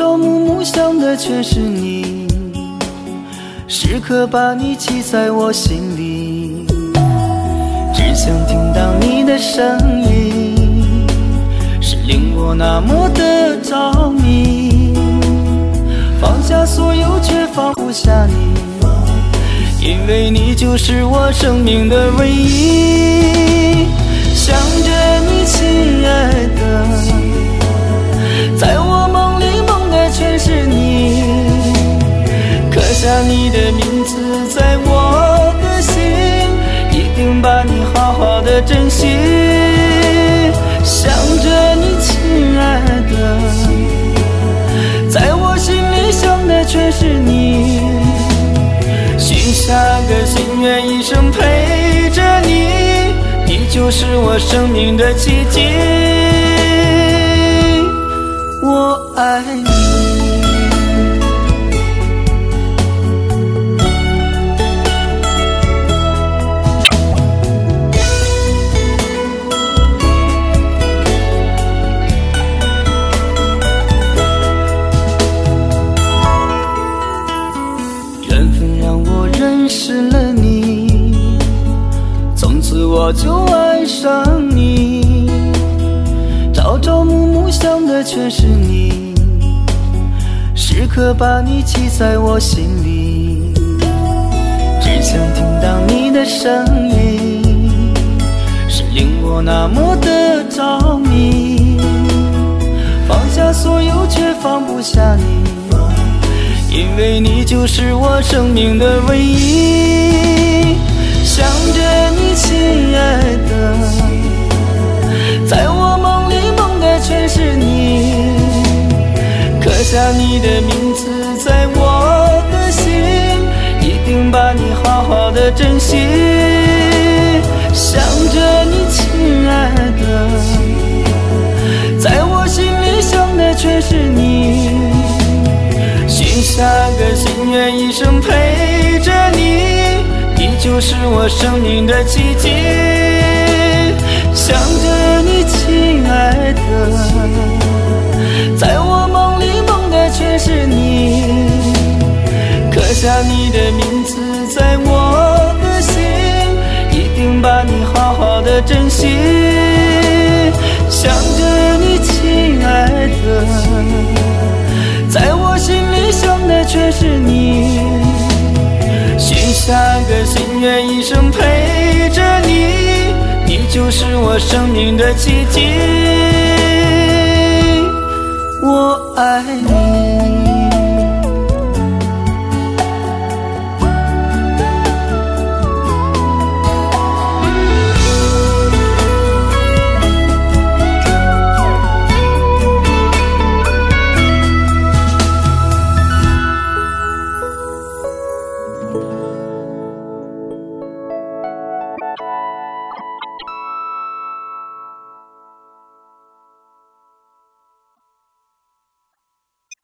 朝暮暮想的全是你，时刻把你记在我心里，只想听到你的声音，是令我那么的着迷，放下所有却放不下你，因为你就是我生命的唯一。想着你亲爱的，在我梦里梦的全是你，刻下你的名字在我的心，一定把你好好的珍惜。想着你亲爱的，在我心里想的全是你，许下个心愿一生陪着你，你就是我生命的奇迹，我爱你。缘分让我认识了你，从此我就爱上你，朝朝暮暮想的全是你，时刻把你记在我心里，只想听到你的声音，是令我那么的着迷，放下所有却放不下你，因为你就是我生命的唯一。想着你亲爱的，在我梦里梦的全是你，刻下你的名字在我的心，一定把你好好的珍惜。想着你亲爱的，在我心里想的全是你，许下个心愿一生陪着你，你就是我生命的奇迹。想着你亲爱的，在我梦里梦的全是你，刻下你的名字在我的心，一定把你好好的珍惜。想着你亲爱的，在我心里想的全是你，许下个心愿一生陪着你，你就是我生命的奇迹。